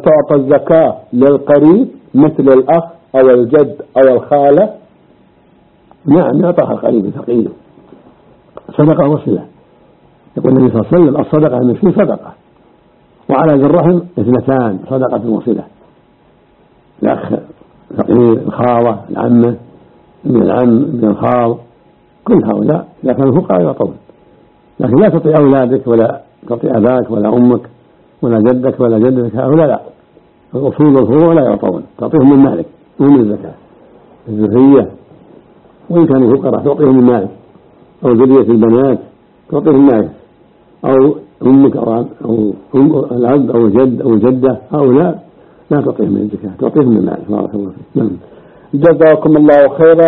تعطى الزكاة للقريب مثل الأخ أو الجد أو الخالة؟ نعم يعطاها القريب فقير، صدقة وصلة. يقول النبي صلى الله عليه وسلم الصدقة المسكين صدقة، وعلى ذي الرحم اثنتان صدقة وصلة، الأخ فقير، الخالة، العمة، ابن العم، ابن الخال، كل هؤلاء إذا كانوا فقراء يعطون. لكن لا تعطي أولادك ولا تعطي أباك ولا أمك ولا جدك ولا جدتك، هؤلاء لا، الأصول والفروع لا يعطون، تعطيهم من مالك ومن الزكاة. الذرية وإن كانوا فقراء تعطيهم من مالك، أو ذرية البنات تعطيهم مالك، أو أمك أو الأب أو الجد أو الجدة، هؤلاء لا تعطيهم من الزكاة، تعطيهم من مالك. بارك الله فيك. جزاكم الله خيرا.